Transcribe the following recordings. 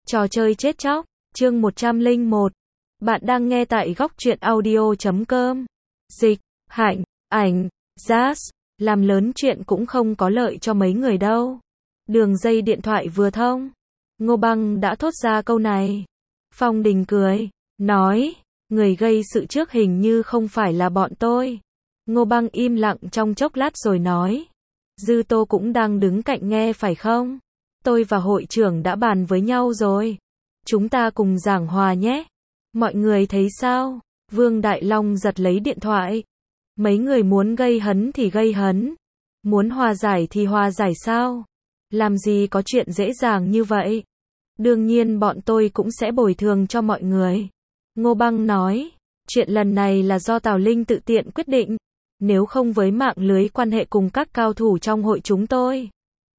Trò chơi chết chóc, chương 101. Bạn đang nghe tại góc truyện audio.com. Dịch, Hạnh, Ảnh, Jazz, làm lớn chuyện cũng không có lợi cho mấy người đâu. Đường dây điện thoại vừa thông. Ngô Băng đã thốt ra câu này. Phong Đình cười, nói, người gây sự trước hình như không phải là bọn tôi. Ngô Băng im lặng trong chốc lát rồi nói. Dư Tô cũng đang đứng cạnh nghe phải không? Tôi và hội trưởng đã bàn với nhau rồi. Chúng ta cùng giảng hòa nhé. Mọi người thấy sao? Vương Đại Long giật lấy điện thoại. Mấy người muốn gây hấn thì gây hấn. Muốn hòa giải thì hòa giải sao? Làm gì có chuyện dễ dàng như vậy? Đương nhiên bọn tôi cũng sẽ bồi thường cho mọi người. Ngô Băng nói, chuyện lần này là do Tào Linh tự tiện quyết định. Nếu không với mạng lưới quan hệ cùng các cao thủ trong hội chúng tôi,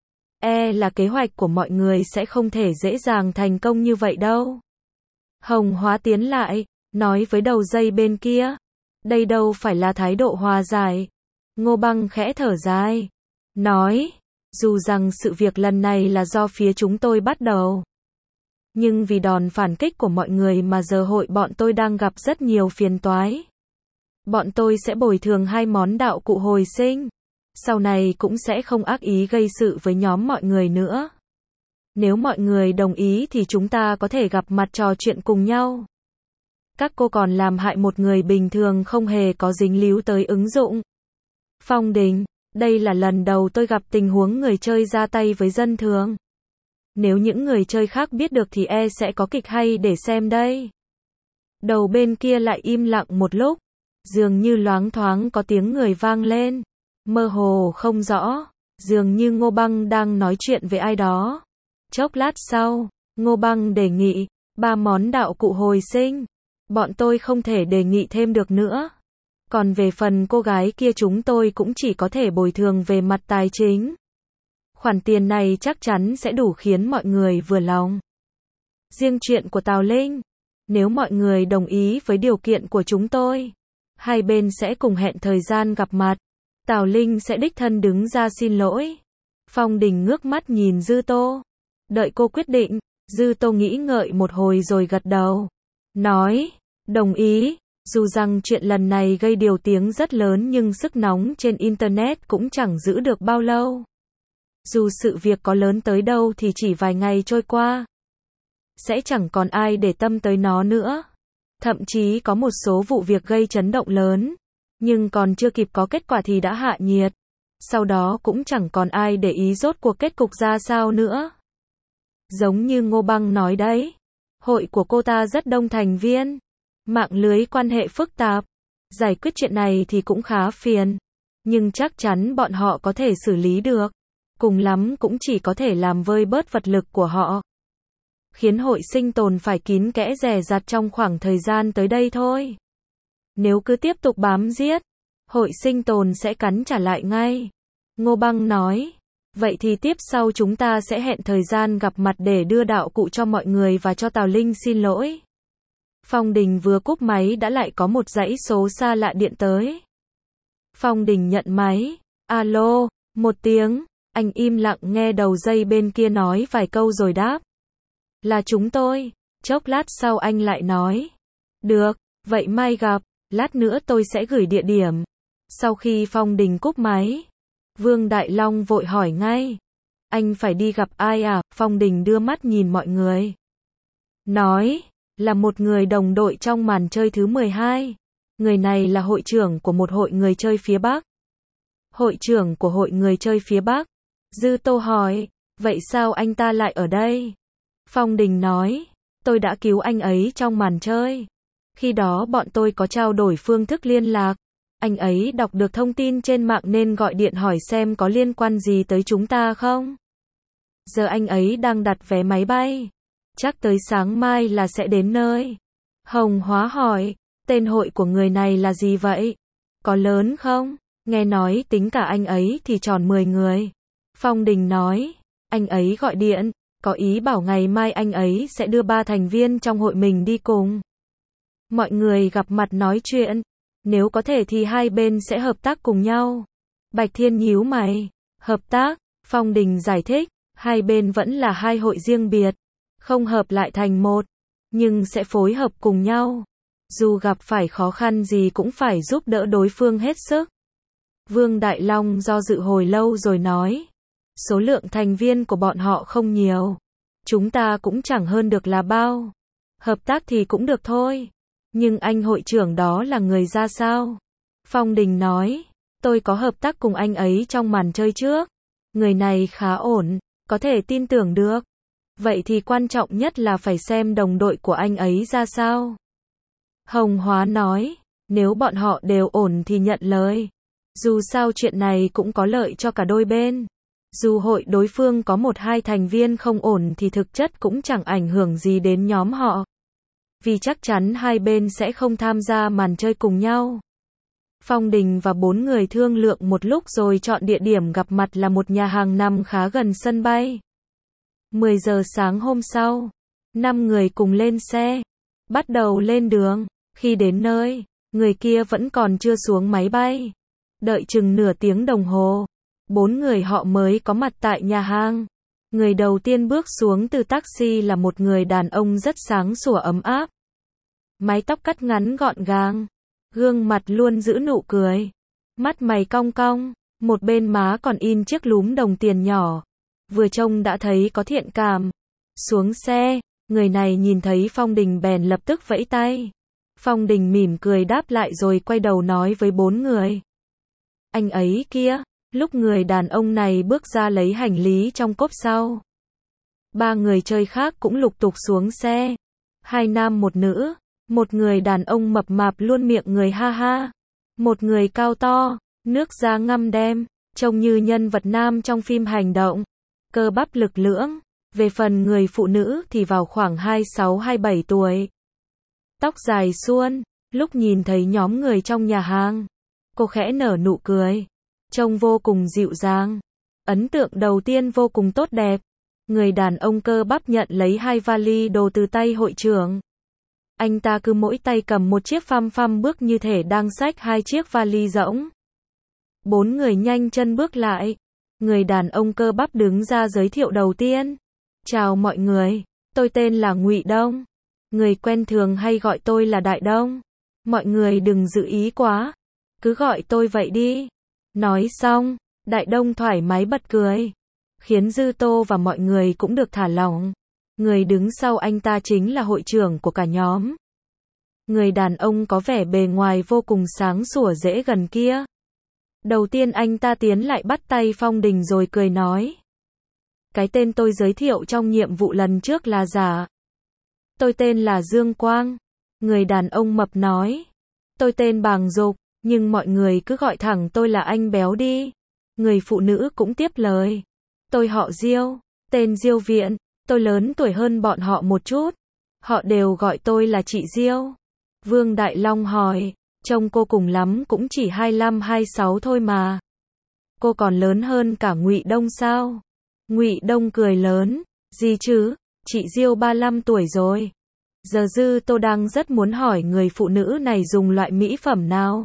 là kế hoạch của mọi người sẽ không thể dễ dàng thành công như vậy đâu. Hồng Hóa tiến lại, nói với đầu dây bên kia. Đây đâu phải là thái độ hòa giải. Ngô Băng khẽ thở dài. Nói, dù rằng sự việc lần này là do phía chúng tôi bắt đầu. Nhưng vì đòn phản kích của mọi người mà giờ hội bọn tôi đang gặp rất nhiều phiền toái. Bọn tôi sẽ bồi thường 2 món đạo cụ hồi sinh. Sau này cũng sẽ không ác ý gây sự với nhóm mọi người nữa. Nếu mọi người đồng ý thì chúng ta có thể gặp mặt trò chuyện cùng nhau. Các cô còn làm hại một người bình thường không hề có dính líu tới ứng dụng. Phong Đình, đây là lần đầu tôi gặp tình huống người chơi ra tay với dân thường. Nếu những người chơi khác biết được thì sẽ có kịch hay để xem đây. Đầu bên kia lại im lặng một lúc. Dường như loáng thoáng có tiếng người vang lên. Mơ hồ không rõ. Dường như Ngô Băng đang nói chuyện với ai đó. Chốc lát sau, Ngô Băng đề nghị 3 món đạo cụ hồi sinh. Bọn tôi không thể đề nghị thêm được nữa. Còn về phần cô gái kia chúng tôi cũng chỉ có thể bồi thường về mặt tài chính. Khoản tiền này chắc chắn sẽ đủ khiến mọi người vừa lòng. Riêng chuyện của Tào Linh, nếu mọi người đồng ý với điều kiện của chúng tôi, hai bên sẽ cùng hẹn thời gian gặp mặt. Tào Linh sẽ đích thân đứng ra xin lỗi. Phong Đình ngước mắt nhìn Dư Tô. Đợi cô quyết định. Dư Tô nghĩ ngợi một hồi rồi gật đầu. Nói, đồng ý. Dù rằng chuyện lần này gây điều tiếng rất lớn nhưng sức nóng trên Internet cũng chẳng giữ được bao lâu. Dù sự việc có lớn tới đâu thì chỉ vài ngày trôi qua, sẽ chẳng còn ai để tâm tới nó nữa. Thậm chí có một số vụ việc gây chấn động lớn, nhưng còn chưa kịp có kết quả thì đã hạ nhiệt. Sau đó cũng chẳng còn ai để ý rốt cuộc kết cục ra sao nữa. Giống như Ngô Băng nói đấy, hội của cô ta rất đông thành viên, mạng lưới quan hệ phức tạp, giải quyết chuyện này thì cũng khá phiền, nhưng chắc chắn bọn họ có thể xử lý được, cùng lắm cũng chỉ có thể làm vơi bớt vật lực của họ, khiến hội sinh tồn phải kín kẽ dè dặt trong khoảng thời gian tới đây thôi. Nếu cứ tiếp tục bám giết, hội sinh tồn sẽ cắn trả lại ngay. Ngô Băng nói, vậy thì tiếp sau chúng ta sẽ hẹn thời gian gặp mặt để đưa đạo cụ cho mọi người và cho Tào Linh xin lỗi. Phong Đình vừa cúp máy đã lại có một dãy số xa lạ điện tới. Phong Đình nhận máy. Alo, một tiếng. Anh im lặng nghe đầu dây bên kia nói vài câu rồi đáp. Là chúng tôi. Chốc lát sau anh lại nói. Được, vậy mai gặp. Lát nữa tôi sẽ gửi địa điểm. Sau khi Phong Đình cúp máy, Vương Đại Long vội hỏi ngay. Anh phải đi gặp ai à? Phong Đình đưa mắt nhìn mọi người. Nói, là một người đồng đội trong màn chơi thứ 12. Người này là hội trưởng của một hội người chơi phía Bắc. Hội trưởng của hội người chơi phía Bắc? Dư Tô hỏi, vậy sao anh ta lại ở đây? Phong Đình nói, tôi đã cứu anh ấy trong màn chơi. Khi đó bọn tôi có trao đổi phương thức liên lạc. Anh ấy đọc được thông tin trên mạng nên gọi điện hỏi xem có liên quan gì tới chúng ta không. Giờ anh ấy đang đặt vé máy bay. Chắc tới sáng mai là sẽ đến nơi. Hồng Hóa hỏi, tên hội của người này là gì vậy? Có lớn không? Nghe nói tính cả anh ấy thì tròn 10 người. Phong Đình nói, anh ấy gọi điện, có ý bảo ngày mai anh ấy sẽ đưa 3 thành viên trong hội mình đi cùng. Mọi người gặp mặt nói chuyện. Nếu có thể thì hai bên sẽ hợp tác cùng nhau. Bạch Thiên nhíu mày. Hợp tác? Phong Đình giải thích. Hai bên vẫn là hai hội riêng biệt. không hợp lại thành một, nhưng sẽ phối hợp cùng nhau. Dù gặp phải khó khăn gì cũng phải giúp đỡ đối phương hết sức. Vương Đại Long do dự hồi lâu rồi nói, số lượng thành viên của bọn họ không nhiều. Chúng ta cũng chẳng hơn được là bao. Hợp tác thì cũng được thôi. Nhưng anh hội trưởng đó là người ra sao? Phong Đình nói, tôi có hợp tác cùng anh ấy trong màn chơi trước. Người này khá ổn, có thể tin tưởng được. Vậy thì quan trọng nhất là phải xem đồng đội của anh ấy ra sao. Hồng Hóa nói, nếu bọn họ đều ổn thì nhận lời. Dù sao chuyện này cũng có lợi cho cả đôi bên. Dù hội đối phương có 1-2 thành viên không ổn thì thực chất cũng chẳng ảnh hưởng gì đến nhóm họ. Vì chắc chắn hai bên sẽ không tham gia màn chơi cùng nhau. Phong Đình và 4 người thương lượng một lúc rồi chọn địa điểm gặp mặt là một nhà hàng nằm khá gần sân bay. 10 giờ sáng hôm sau, 5 người cùng lên xe, bắt đầu lên đường. Khi đến nơi, người kia vẫn còn chưa xuống máy bay. Đợi chừng nửa tiếng đồng hồ, 4 người họ mới có mặt tại nhà hàng. Người đầu tiên bước xuống từ taxi là một người đàn ông rất sáng sủa ấm áp. Mái tóc cắt ngắn gọn gàng, gương mặt luôn giữ nụ cười. Mắt mày cong cong, một bên má còn in chiếc lúm đồng tiền nhỏ. Vừa trông đã thấy có thiện cảm. Xuống xe, người này nhìn thấy Phong Đình bèn lập tức vẫy tay. Phong Đình mỉm cười đáp lại rồi quay đầu nói với 4 người. Anh ấy kia, lúc người đàn ông này bước ra lấy hành lý trong cốp sau. 3 người chơi khác cũng lục tục xuống xe. 2 nam một nữ, một người đàn ông mập mạp luôn miệng người ha ha. Một người cao to, nước da ngăm đen, trông như nhân vật nam trong phim hành động. Cơ bắp lực lưỡng. Về phần người phụ nữ thì vào khoảng 26-27 tuổi. Tóc dài suôn, lúc nhìn thấy nhóm người trong nhà hàng, cô khẽ nở nụ cười, trông vô cùng dịu dàng. Ấn tượng đầu tiên vô cùng tốt đẹp. Người đàn ông cơ bắp nhận lấy 2 vali đồ từ tay hội trưởng. Anh ta cứ mỗi tay cầm một chiếc phăm phăm bước như thể đang xách 2 chiếc vali rỗng. 4 người nhanh chân bước lại. Người đàn ông cơ bắp đứng ra giới thiệu đầu tiên. Chào mọi người, tôi tên là Ngụy Đông. Người quen thường hay gọi tôi là Đại Đông. Mọi người đừng giữ ý quá, cứ gọi tôi vậy đi. Nói xong, Đại Đông thoải mái bật cười, khiến Dư Tô và mọi người cũng được thả lỏng. Người đứng sau anh ta chính là hội trưởng của cả nhóm. Người đàn ông có vẻ bề ngoài vô cùng sáng sủa dễ gần kia. Đầu tiên anh ta tiến lại bắt tay Phong Đình rồi cười nói. Cái tên tôi giới thiệu trong nhiệm vụ lần trước là giả. Tôi tên là Dương Quang. Người đàn ông mập nói. Tôi tên Bàng Dục, nhưng mọi người cứ gọi thẳng tôi là anh béo đi. Người phụ nữ cũng tiếp lời. Tôi họ Diêu, tên Diêu Viện. Tôi lớn tuổi hơn bọn họ một chút. Họ đều gọi tôi là chị Diêu. Vương Đại Long hỏi. Trông cô cùng lắm cũng chỉ 25-26 thôi mà. Cô còn lớn hơn cả Ngụy Đông sao? Ngụy Đông cười lớn. Gì chứ, chị Diêu 35 tuổi rồi. Giờ Dư Tô đang rất muốn hỏi người phụ nữ này dùng loại mỹ phẩm nào.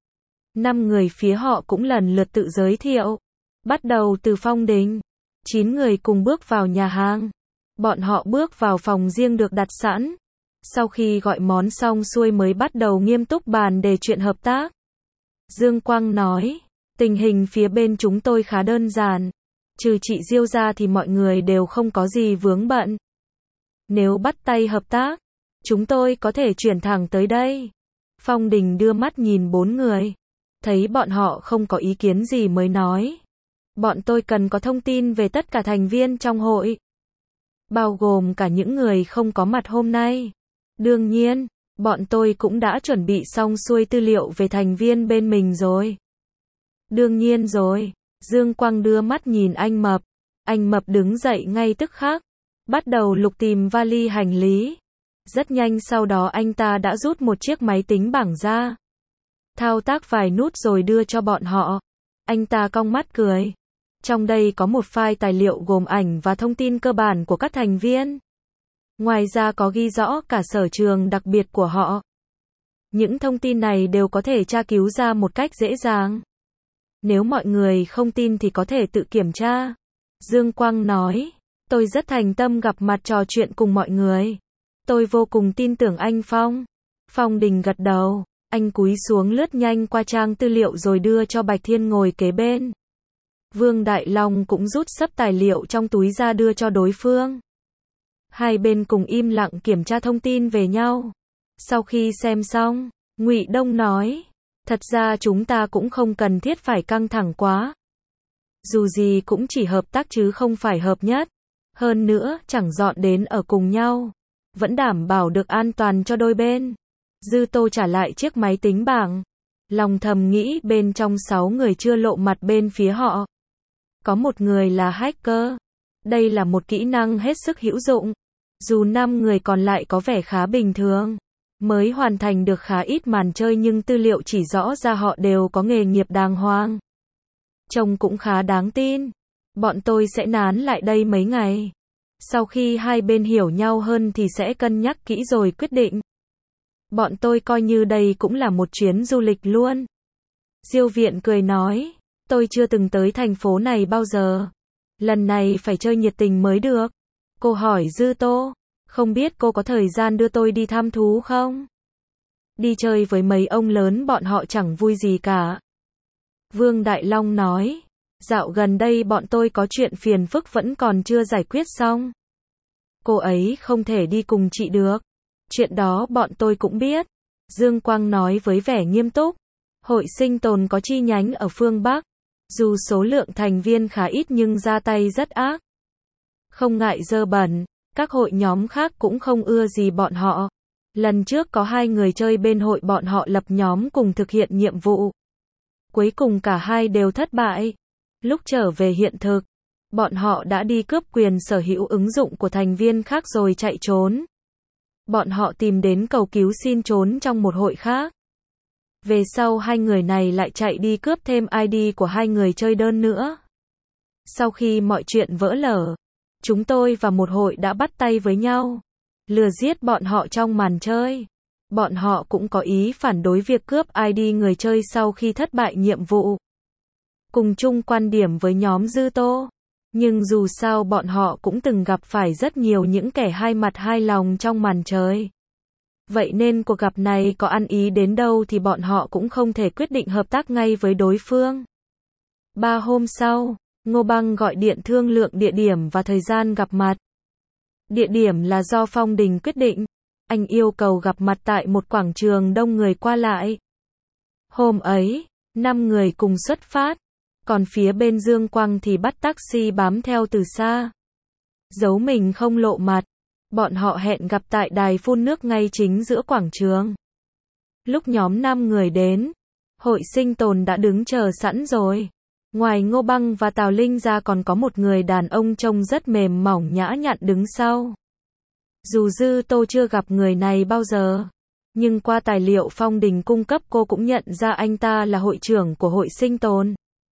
5 người phía họ cũng lần lượt tự giới thiệu. Bắt đầu từ Phong Đình. 9 người cùng bước vào nhà hàng. Bọn họ bước vào phòng riêng được đặt sẵn. Sau khi gọi món xong xuôi mới bắt đầu nghiêm túc bàn đề chuyện hợp tác. Dương Quang nói, tình hình phía bên chúng tôi khá đơn giản. Trừ chị Diêu ra thì mọi người đều không có gì vướng bận. Nếu bắt tay hợp tác, chúng tôi có thể chuyển thẳng tới đây. Phong Đình đưa mắt nhìn 4 người. Thấy bọn họ không có ý kiến gì mới nói. Bọn tôi cần có thông tin về tất cả thành viên trong hội. Bao gồm cả những người không có mặt hôm nay. Đương nhiên, bọn tôi cũng đã chuẩn bị xong xuôi tư liệu về thành viên bên mình rồi. Đương nhiên rồi. Dương Quang đưa mắt nhìn anh Mập. Anh Mập đứng dậy ngay tức khắc. Bắt đầu lục tìm vali hành lý. Rất nhanh sau đó anh ta đã rút một chiếc máy tính bảng ra. Thao tác vài nút rồi đưa cho bọn họ. Anh ta cong mắt cười. Trong đây có một file tài liệu gồm ảnh và thông tin cơ bản của các thành viên. Ngoài ra có ghi rõ cả sở trường đặc biệt của họ. Những thông tin này đều có thể tra cứu ra một cách dễ dàng. Nếu mọi người không tin thì có thể tự kiểm tra. Dương Quang nói, Tôi rất thành tâm gặp mặt trò chuyện cùng mọi người. Tôi vô cùng tin tưởng anh Phong. Phong Đình gật đầu, anh cúi xuống lướt nhanh qua trang tư liệu rồi đưa cho Bạch Thiên ngồi kế bên. Vương Đại Long cũng rút xấp tài liệu trong túi ra đưa cho đối phương. Hai bên cùng im lặng kiểm tra thông tin về nhau. Sau khi xem xong, Ngụy Đông nói, thật ra chúng ta cũng không cần thiết phải căng thẳng quá. Dù gì cũng chỉ hợp tác chứ không phải hợp nhất. Hơn nữa, chẳng dọn đến ở cùng nhau. Vẫn đảm bảo được an toàn cho đôi bên. Dư Tô trả lại chiếc máy tính bảng. Lòng thầm nghĩ bên trong 6 người chưa lộ mặt bên phía họ. Có một người là hacker. Đây là một kỹ năng hết sức hữu dụng. Dù 5 người còn lại có vẻ khá bình thường. Mới hoàn thành được khá ít màn chơi nhưng tư liệu chỉ rõ ra họ đều có nghề nghiệp đàng hoàng. Trông cũng khá đáng tin. Bọn tôi sẽ nán lại đây mấy ngày. Sau khi hai bên hiểu nhau hơn thì sẽ cân nhắc kỹ rồi quyết định. Bọn tôi coi như đây cũng là một chuyến du lịch luôn. Diêu Viện cười nói, tôi chưa từng tới thành phố này bao giờ. Lần này phải chơi nhiệt tình mới được. Cô hỏi Dư Tô, không biết cô có thời gian đưa tôi đi thăm thú không? Đi chơi với mấy ông lớn bọn họ chẳng vui gì cả. Vương Đại Long nói, dạo gần đây bọn tôi có chuyện phiền phức vẫn còn chưa giải quyết xong. Cô ấy không thể đi cùng chị được. Chuyện đó bọn tôi cũng biết. Dương Quang nói với vẻ nghiêm túc. Hội Sinh Tồn có chi nhánh ở phương Bắc. Dù số lượng thành viên khá ít nhưng ra tay rất ác. Không ngại dơ bẩn, các hội nhóm khác cũng không ưa gì bọn họ. Lần trước có 2 người chơi bên hội bọn họ lập nhóm cùng thực hiện nhiệm vụ. Cuối cùng cả hai đều thất bại. Lúc trở về hiện thực, bọn họ đã đi cướp quyền sở hữu ứng dụng của thành viên khác rồi chạy trốn. Bọn họ tìm đến cầu cứu xin trốn trong một hội khác. Về sau 2 người này lại chạy đi cướp thêm ID của 2 người chơi đơn nữa. Sau khi mọi chuyện vỡ lở, chúng tôi và một hội đã bắt tay với nhau, lừa giết bọn họ trong màn chơi. Bọn họ cũng có ý phản đối việc cướp ID người chơi sau khi thất bại nhiệm vụ. Cùng chung quan điểm với nhóm Dư Tô. Nhưng dù sao bọn họ cũng từng gặp phải rất nhiều những kẻ hai mặt hai lòng trong màn chơi. Vậy nên cuộc gặp này có ăn ý đến đâu thì bọn họ cũng không thể quyết định hợp tác ngay với đối phương. 3 hôm sau, Ngô Băng gọi điện thương lượng địa điểm và thời gian gặp mặt. Địa điểm là do Phong Đình quyết định. Anh yêu cầu gặp mặt tại một quảng trường đông người qua lại. Hôm ấy, 5 người cùng xuất phát. Còn phía bên Dương Quang thì bắt taxi bám theo từ xa. Giấu mình không lộ mặt. Bọn họ hẹn gặp tại đài phun nước ngay chính giữa quảng trường. Lúc nhóm 5 người đến, Hội Sinh Tồn đã đứng chờ sẵn rồi. Ngoài Ngô Băng và Tào Linh ra còn có một người đàn ông trông rất mềm mỏng nhã nhặn đứng sau. Dù Dư Tô chưa gặp người này bao giờ, nhưng qua tài liệu Phong Đình cung cấp cô cũng nhận ra anh ta là hội trưởng của Hội Sinh Tồn.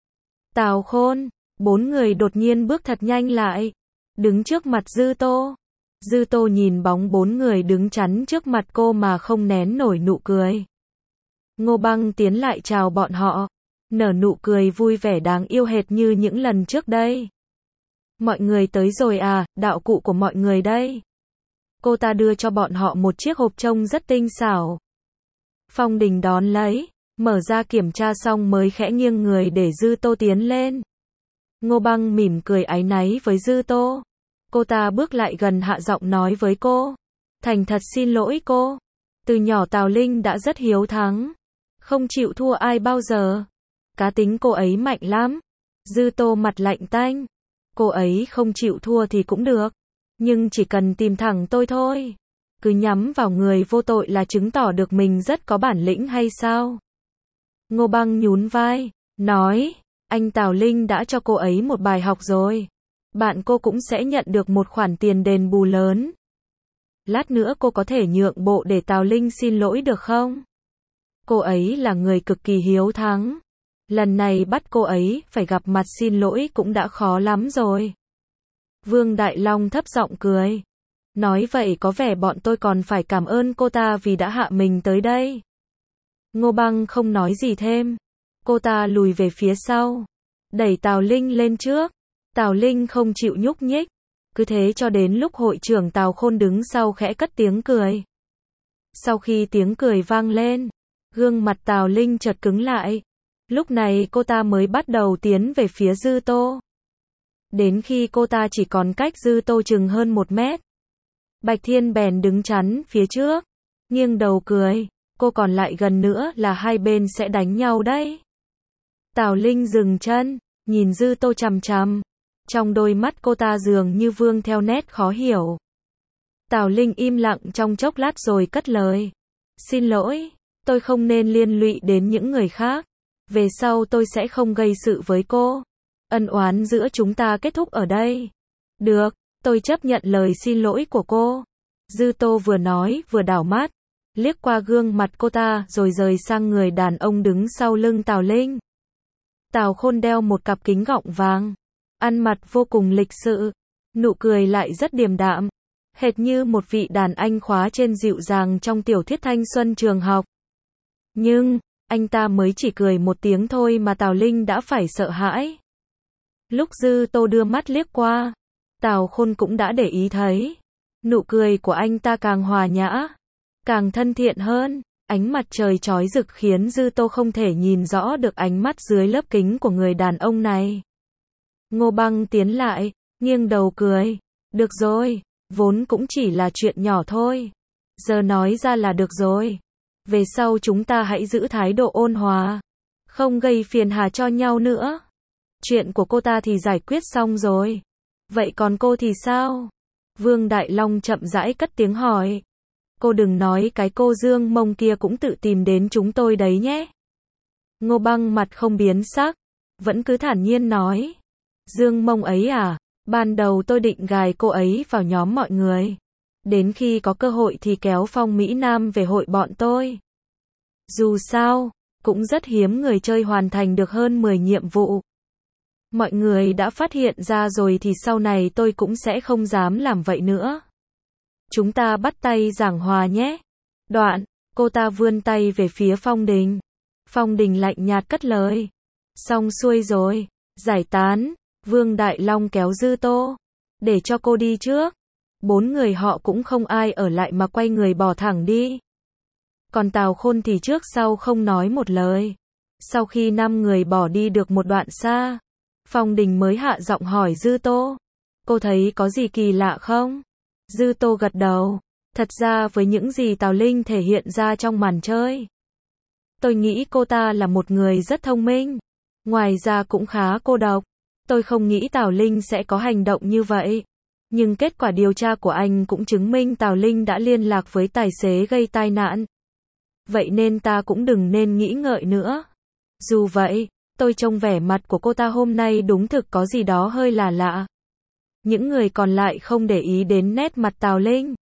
Tào Khôn, 4 người đột nhiên bước thật nhanh lại, đứng trước mặt Dư Tô. Dư Tô nhìn bóng 4 người đứng chắn trước mặt cô mà không nén nổi nụ cười. Ngô Băng tiến lại chào bọn họ, nở nụ cười vui vẻ đáng yêu hệt như những lần trước đây. Mọi người tới rồi à, đạo cụ của mọi người đây. Cô ta đưa cho bọn họ một chiếc hộp trông rất tinh xảo. Phong Đình đón lấy, mở ra kiểm tra xong mới khẽ nghiêng người để Dư Tô tiến lên. Ngô Băng mỉm cười áy náy với Dư Tô. Cô ta bước lại gần hạ giọng nói với cô. Thành thật xin lỗi cô. Từ nhỏ Tào Linh đã rất hiếu thắng. Không chịu thua ai bao giờ. Cá tính cô ấy mạnh lắm. Dư Tô mặt lạnh tanh. Cô ấy không chịu thua thì cũng được. Nhưng chỉ cần tìm thẳng tôi thôi. Cứ nhắm vào người vô tội là chứng tỏ được mình rất có bản lĩnh hay sao? Ngô Băng nhún vai, nói, anh Tào Linh đã cho cô ấy một bài học rồi. Bạn cô cũng sẽ nhận được một khoản tiền đền bù lớn. Lát nữa cô có thể nhượng bộ để Tào Linh xin lỗi được không? Cô ấy là người cực kỳ hiếu thắng. Lần này bắt cô ấy phải gặp mặt xin lỗi cũng đã khó lắm rồi. Vương Đại Long thấp giọng cười. Nói vậy có vẻ bọn tôi còn phải cảm ơn cô ta vì đã hạ mình tới đây. Ngô Băng không nói gì thêm. Cô ta lùi về phía sau. Đẩy Tào Linh lên trước. Tào Linh không chịu nhúc nhích. Cứ thế cho đến lúc hội trưởng Tào Khôn đứng sau khẽ cất tiếng cười. Sau khi tiếng cười vang lên, gương mặt Tào Linh chợt cứng lại. Lúc này cô ta mới bắt đầu tiến về phía Dư Tô. Đến khi cô ta chỉ còn cách Dư Tô chừng hơn 1 mét. Bạch Thiên bèn đứng chắn phía trước, nghiêng đầu cười, cô còn lại gần nữa là hai bên sẽ đánh nhau đấy. Tào Linh dừng chân, nhìn Dư Tô chằm chằm. Trong đôi mắt cô ta dường như vương theo nét khó hiểu. Tào Linh im lặng trong chốc lát rồi cất lời. Xin lỗi, tôi không nên liên lụy đến những người khác. Về sau tôi sẽ không gây sự với cô. Ân oán giữa chúng ta kết thúc ở đây. Được, tôi chấp nhận lời xin lỗi của cô. Dư Tô vừa nói vừa đảo mắt, liếc qua gương mặt cô ta rồi rời sang người đàn ông đứng sau lưng Tào Linh. Tào Khôn đeo một cặp kính gọng vàng, ăn mặc vô cùng lịch sự, nụ cười lại rất điềm đạm, hệt như một vị đàn anh khóa trên dịu dàng trong tiểu thuyết thanh xuân trường học. Nhưng, anh ta mới chỉ cười một tiếng thôi mà Tào Linh đã phải sợ hãi. Lúc Dư Tô đưa mắt liếc qua, Tào Khôn cũng đã để ý thấy. Nụ cười của anh ta càng hòa nhã, càng thân thiện hơn. Ánh mặt trời chói rực khiến Dư Tô không thể nhìn rõ được ánh mắt dưới lớp kính của người đàn ông này. Ngô Băng tiến lại, nghiêng đầu cười. Được rồi, vốn cũng chỉ là chuyện nhỏ thôi. Giờ nói ra là được rồi. Về sau chúng ta hãy giữ thái độ ôn hòa, không gây phiền hà cho nhau nữa. Chuyện của cô ta thì giải quyết xong rồi. Vậy còn cô thì sao? Vương Đại Long chậm rãi cất tiếng hỏi. Cô đừng nói cái cô Dương Mông kia cũng tự tìm đến chúng tôi đấy nhé. Ngô Băng mặt không biến sắc, vẫn cứ thản nhiên nói. Dương Mông ấy à, ban đầu tôi định gài cô ấy vào nhóm mọi người. Đến khi có cơ hội thì kéo Phong Mỹ Nam về hội bọn tôi. Dù sao, cũng rất hiếm người chơi hoàn thành được hơn 10 nhiệm vụ. Mọi người đã phát hiện ra rồi thì sau này tôi cũng sẽ không dám làm vậy nữa. Chúng ta bắt tay giảng hòa nhé. Đoạn, cô ta vươn tay về phía Phong Đình. Phong Đình lạnh nhạt cất lời. Xong xuôi rồi, giải tán. Vương Đại Long kéo Dư Tô, để cho cô đi trước. 4 người họ cũng không ai ở lại mà quay người bỏ thẳng đi. Còn Tào Khôn thì trước sau không nói một lời. Sau khi 5 người bỏ đi được một đoạn xa, Phong Đình mới hạ giọng hỏi Dư Tô. Cô thấy có gì kỳ lạ không? Dư Tô gật đầu. Thật ra với những gì Tào Linh thể hiện ra trong màn chơi, tôi nghĩ cô ta là một người rất thông minh. Ngoài ra cũng khá cô độc. Tôi không nghĩ Tào Linh sẽ có hành động như vậy. Nhưng kết quả điều tra của anh cũng chứng minh Tào Linh đã liên lạc với tài xế gây tai nạn. Vậy nên ta cũng đừng nên nghĩ ngợi nữa. Dù vậy, tôi trông vẻ mặt của cô ta hôm nay đúng thực có gì đó hơi là lạ. Những người còn lại không để ý đến nét mặt Tào Linh.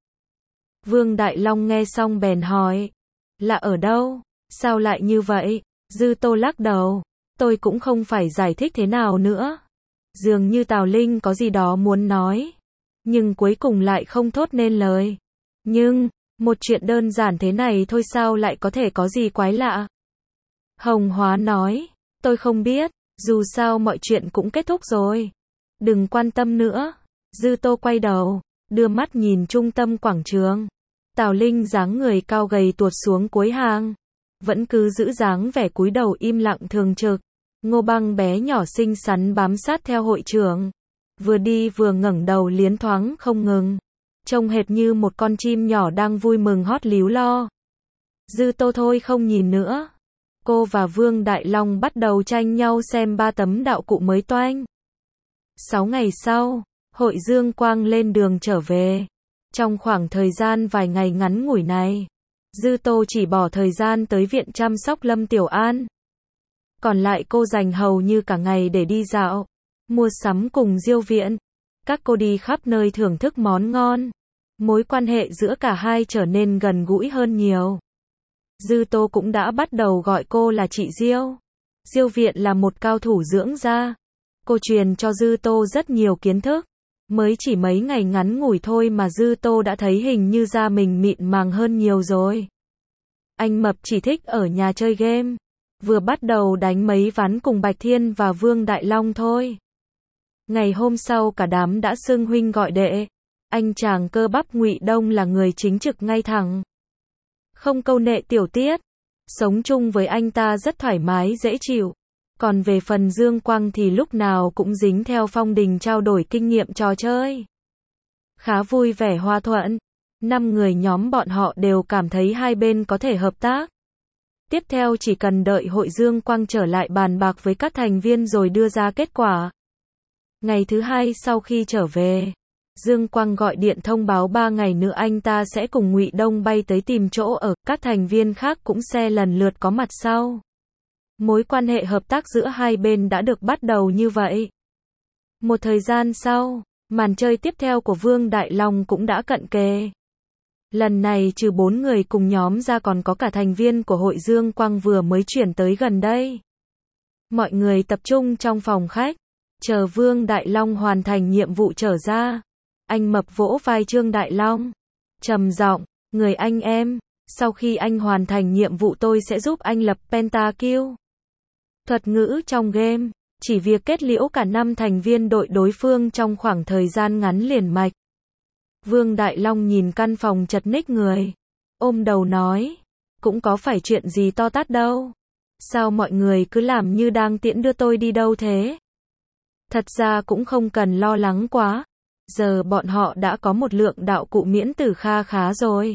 Vương Đại Long nghe xong bèn hỏi. Lạ ở đâu? Sao lại như vậy? Dư Tô lắc đầu. Tôi cũng không phải giải thích thế nào nữa. Dường như Tào Linh có gì đó muốn nói, nhưng cuối cùng lại không thốt nên lời. Nhưng, một chuyện đơn giản thế này thôi sao lại có thể có gì quái lạ? Hồng Hóa nói, tôi không biết, dù sao mọi chuyện cũng kết thúc rồi. Đừng quan tâm nữa. Dư Tô quay đầu, đưa mắt nhìn trung tâm quảng trường. Tào Linh dáng người cao gầy tuột xuống cuối hàng, vẫn cứ giữ dáng vẻ cúi đầu im lặng thường trực. Ngô Băng bé nhỏ xinh xắn bám sát theo hội trưởng, vừa đi vừa ngẩng đầu liến thoáng không ngừng, trông hệt như một con chim nhỏ đang vui mừng hót líu lo. Dư Tô thôi không nhìn nữa. Cô và Vương Đại Long bắt đầu tranh nhau xem 3 tấm đạo cụ mới toanh. 6 ngày sau, hội Dương Quang lên đường trở về. Trong khoảng thời gian vài ngày ngắn ngủi này, Dư Tô chỉ bỏ thời gian tới viện chăm sóc Lâm Tiểu An. Còn lại cô dành hầu như cả ngày để đi dạo, mua sắm cùng Diêu Viện. Các cô đi khắp nơi thưởng thức món ngon. Mối quan hệ giữa cả hai trở nên gần gũi hơn nhiều. Dư Tô cũng đã bắt đầu gọi cô là chị Diêu. Diêu Viện là một cao thủ dưỡng da. Cô truyền cho Dư Tô rất nhiều kiến thức. Mới chỉ mấy ngày ngắn ngủi thôi mà Dư Tô đã thấy hình như da mình mịn màng hơn nhiều rồi. Anh Mập chỉ thích ở nhà chơi game. Vừa bắt đầu đánh mấy ván cùng Bạch Thiên và Vương Đại Long thôi. Ngày hôm sau cả đám đã xưng huynh gọi đệ. Anh chàng cơ bắp Ngụy Đông là người chính trực ngay thẳng, không câu nệ tiểu tiết. Sống chung với anh ta rất thoải mái dễ chịu. Còn về phần Dương Quang thì lúc nào cũng dính theo Phong Đình trao đổi kinh nghiệm trò chơi. Khá vui vẻ hòa thuận. 5 người nhóm bọn họ đều cảm thấy hai bên có thể hợp tác. Tiếp theo chỉ cần đợi hội Dương Quang trở lại bàn bạc với các thành viên rồi đưa ra kết quả. Ngày thứ hai sau khi trở về, Dương Quang gọi điện thông báo 3 ngày nữa anh ta sẽ cùng Ngụy Đông bay tới tìm chỗ ở, các thành viên khác cũng sẽ lần lượt có mặt sau. Mối quan hệ hợp tác giữa hai bên đã được bắt đầu như vậy. Một thời gian sau, màn chơi tiếp theo của Vương Đại Long cũng đã cận kề. Lần này trừ 4 người cùng nhóm ra còn có cả thành viên của hội Dương Quang vừa mới chuyển tới gần đây. Mọi người tập trung trong phòng khách, chờ Vương Đại Long hoàn thành nhiệm vụ trở ra. Anh Mập vỗ vai Trương Đại Long, trầm giọng, người anh em, sau khi anh hoàn thành nhiệm vụ tôi sẽ giúp anh lập pentakill. Thuật ngữ trong game, chỉ việc kết liễu cả 5 thành viên đội đối phương trong khoảng thời gian ngắn liền mạch. Vương Đại Long nhìn căn phòng chật ních người, ôm đầu nói, cũng có phải chuyện gì to tát đâu. Sao mọi người cứ làm như đang tiễn đưa tôi đi đâu thế? Thật ra cũng không cần lo lắng quá. Giờ bọn họ đã có một lượng đạo cụ miễn tử kha khá rồi.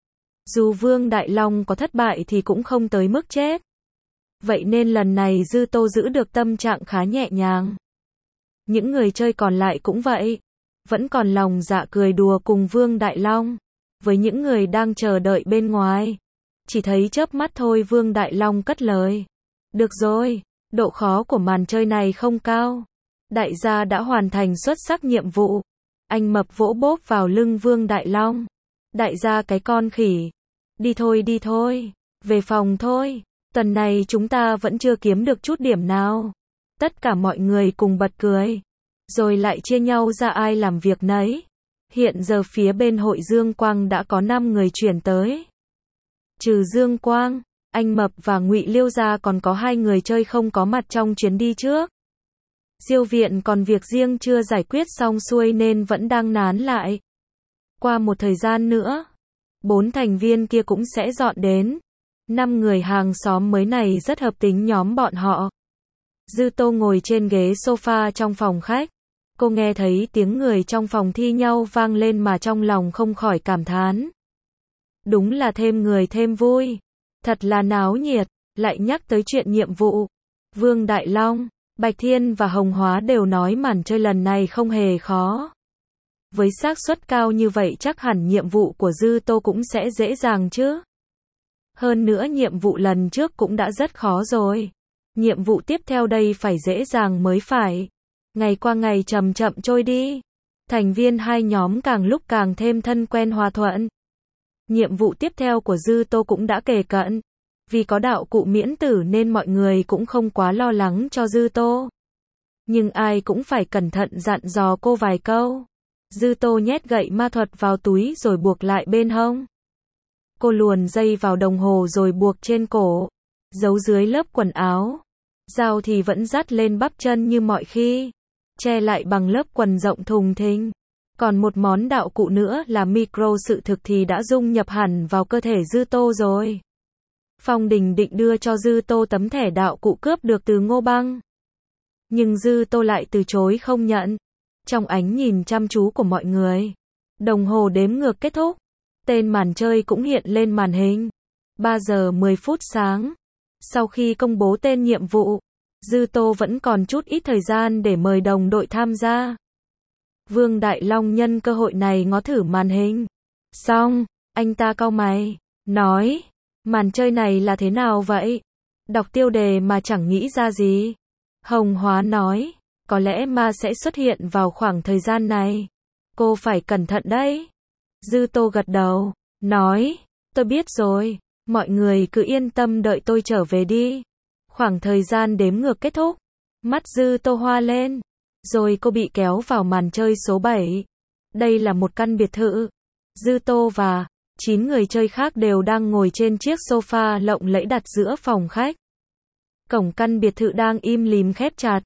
Dù Vương Đại Long có thất bại thì cũng không tới mức chết. Vậy nên lần này Dư Tô giữ được tâm trạng khá nhẹ nhàng. Những người chơi còn lại cũng vậy. Vẫn còn lòng dạ cười đùa cùng Vương Đại Long. Với những người đang chờ đợi bên ngoài, chỉ thấy chớp mắt thôi Vương Đại Long cất lời. Được rồi, độ khó của màn chơi này không cao. Đại gia đã hoàn thành xuất sắc nhiệm vụ. Anh Mập vỗ bốp vào lưng Vương Đại Long. Đại gia cái con khỉ. Đi thôi, về phòng thôi. Tuần này chúng ta vẫn chưa kiếm được chút điểm nào. Tất cả mọi người cùng bật cười. Rồi lại chia nhau ra ai làm việc nấy. Hiện giờ phía bên hội Dương Quang đã có 5 người chuyển tới. Trừ Dương Quang, anh Mập và Ngụy Liêu gia còn có 2 người chơi không có mặt trong chuyến đi trước. Diêu viện còn việc riêng chưa giải quyết xong xuôi nên vẫn đang nán lại. Qua một thời gian nữa, 4 thành viên kia cũng sẽ dọn đến. 5 người hàng xóm mới này rất hợp tính nhóm bọn họ. Dư Tô ngồi trên ghế sofa trong phòng khách. Cô nghe thấy tiếng người trong phòng thi nhau vang lên mà trong lòng không khỏi cảm thán. Đúng là thêm người thêm vui. Thật là náo nhiệt. Lại nhắc tới chuyện nhiệm vụ. Vương Đại Long, Bạch Thiên và Hồng Hóa đều nói màn chơi lần này không hề khó. Với xác suất cao như vậy chắc hẳn nhiệm vụ của Dư Tô cũng sẽ dễ dàng chứ. Hơn nữa nhiệm vụ lần trước cũng đã rất khó rồi. Nhiệm vụ tiếp theo đây phải dễ dàng mới phải. Ngày qua ngày chậm chậm trôi đi. Thành viên hai nhóm càng lúc càng thêm thân quen hòa thuận. Nhiệm vụ tiếp theo của Dư Tô cũng đã kề cận. Vì có đạo cụ miễn tử nên mọi người cũng không quá lo lắng cho Dư Tô. Nhưng ai cũng phải cẩn thận dặn dò cô vài câu. Dư Tô nhét gậy ma thuật vào túi rồi buộc lại bên hông. Cô luồn dây vào đồng hồ rồi buộc trên cổ, giấu dưới lớp quần áo. Dao thì vẫn dắt lên bắp chân như mọi khi, che lại bằng lớp quần rộng thùng thình. Còn một món đạo cụ nữa là micro sự thực thì đã dung nhập hẳn vào cơ thể Dư Tô rồi. Phong Đình định đưa cho Dư Tô tấm thẻ đạo cụ cướp được từ Ngô Băng. Nhưng Dư Tô lại từ chối không nhận. Trong ánh nhìn chăm chú của mọi người, đồng hồ đếm ngược kết thúc. Tên màn chơi cũng hiện lên màn hình. 3 giờ 10 phút sáng. Sau khi công bố tên nhiệm vụ, Dư Tô vẫn còn chút ít thời gian để mời đồng đội tham gia. Vương Đại Long nhân cơ hội này ngó thử màn hình. Xong, anh ta cau mày, nói, màn chơi này là thế nào vậy? Đọc tiêu đề mà chẳng nghĩ ra gì. Hồng Hóa nói, có lẽ ma sẽ xuất hiện vào khoảng thời gian này. Cô phải cẩn thận đấy. Dư Tô gật đầu, nói, tôi biết rồi, mọi người cứ yên tâm đợi tôi trở về đi. Khoảng thời gian đếm ngược kết thúc, mắt Dư Tô hoa lên, rồi cô bị kéo vào màn chơi số 7. Đây là một căn biệt thự. Dư Tô và 9 người chơi khác đều đang ngồi trên chiếc sofa lộng lẫy đặt giữa phòng khách. Cổng căn biệt thự đang im lìm khép chặt.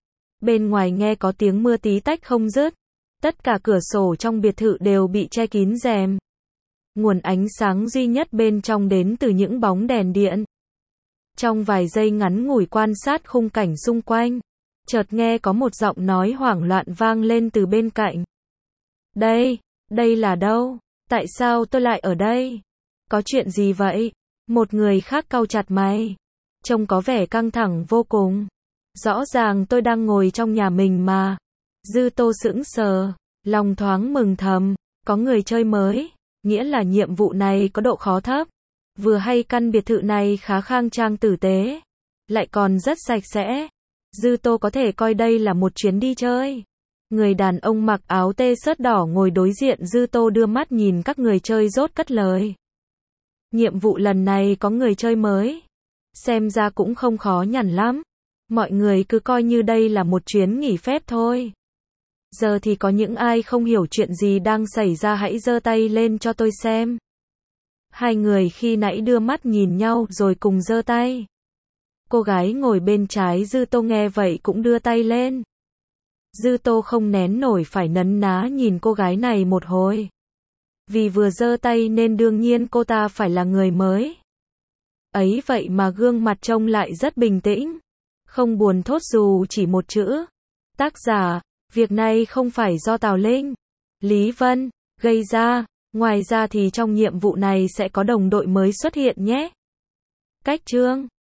Bên ngoài nghe có tiếng mưa tí tách không dứt. Tất cả cửa sổ trong biệt thự đều bị che kín rèm. Nguồn ánh sáng duy nhất bên trong đến từ những bóng đèn điện. Trong vài giây ngắn ngủi quan sát khung cảnh xung quanh, chợt nghe có một giọng nói hoảng loạn vang lên từ bên cạnh. Đây là đâu? Tại sao tôi lại ở đây? Có chuyện gì vậy? Một người khác cau chặt mày. Trông có vẻ căng thẳng vô cùng. Rõ ràng tôi đang ngồi trong nhà mình mà. Dư Tô sững sờ, lòng thoáng mừng thầm, có người chơi mới, nghĩa là nhiệm vụ này có độ khó thấp. Vừa hay căn biệt thự này khá khang trang tử tế, lại còn rất sạch sẽ. Dư Tô có thể coi đây là một chuyến đi chơi. Người đàn ông mặc áo t-shirt đỏ ngồi đối diện Dư Tô đưa mắt nhìn các người chơi rốt cất lời. Nhiệm vụ lần này có người chơi mới. Xem ra cũng không khó nhằn lắm. Mọi người cứ coi như đây là một chuyến nghỉ phép thôi. Giờ thì có những ai không hiểu chuyện gì đang xảy ra hãy giơ tay lên cho tôi xem. Hai người khi nãy đưa mắt nhìn nhau rồi cùng giơ tay. Cô gái ngồi bên trái Dư Tô nghe vậy cũng đưa tay lên. Dư Tô không nén nổi phải nấn ná nhìn cô gái này một hồi. Vì vừa giơ tay nên đương nhiên cô ta phải là người mới. Ấy vậy mà gương mặt trông lại rất bình tĩnh. Không buồn thốt dù chỉ một chữ. Tác giả, việc này không phải do Tào Linh, Lý Vân gây ra. Ngoài ra thì trong nhiệm vụ này sẽ có đồng đội mới xuất hiện nhé. Cách chương